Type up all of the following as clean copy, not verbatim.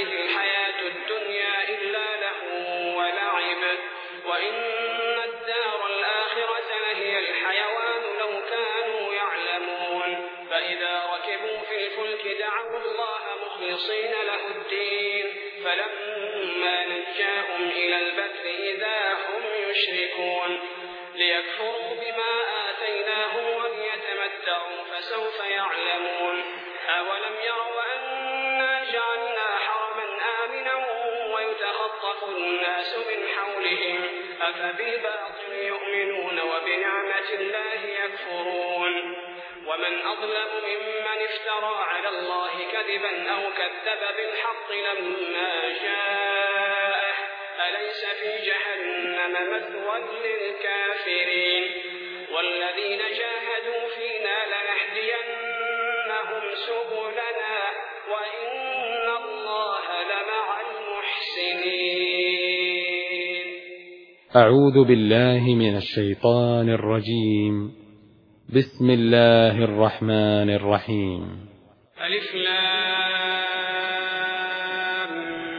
هذه الحياة الدنيا إلا لهو ولعب وإن الدار الآخرة لهي الحيوان لو كانوا يعلمون فإذا ركبوا في الفلك دعوا الله مخلصين له الدين فلما نجاهم إلى البر إذا هم يشركون ليكفروا بما آتيناهم وليتمتعوا فسوف يعلمون أولم يروا أنا جعلنا حرما آمنا ويتخطف الناس من حولهم أفبالباطل يؤمنون وبنعمة الله يكفرون ومن أظلم ممن افترى على الله كذبا أو كذب بالحق لما جاءه أليس في جهنم مثوى للكافرين والذين جاهدوا فينا لنهدينهم سبلنا وإن الله لمع المحسنين. أعوذ بالله من الشيطان الرجيم. بسم الله الرحمن الرحيم. ألف لام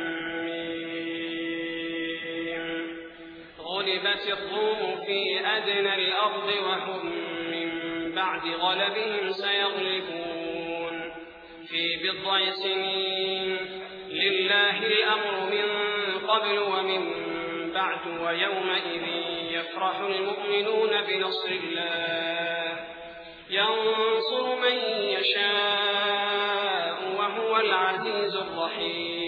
ميم. غلبت الروم في أدنى الأرض وهم من بعد غلبهم سيغلبون في بضع سنين لله الأمر من قبل ومن بعد ويومئذ يفرح المؤمنون بنصر الله ينصر من يشاء وهو العزيز الرحيم.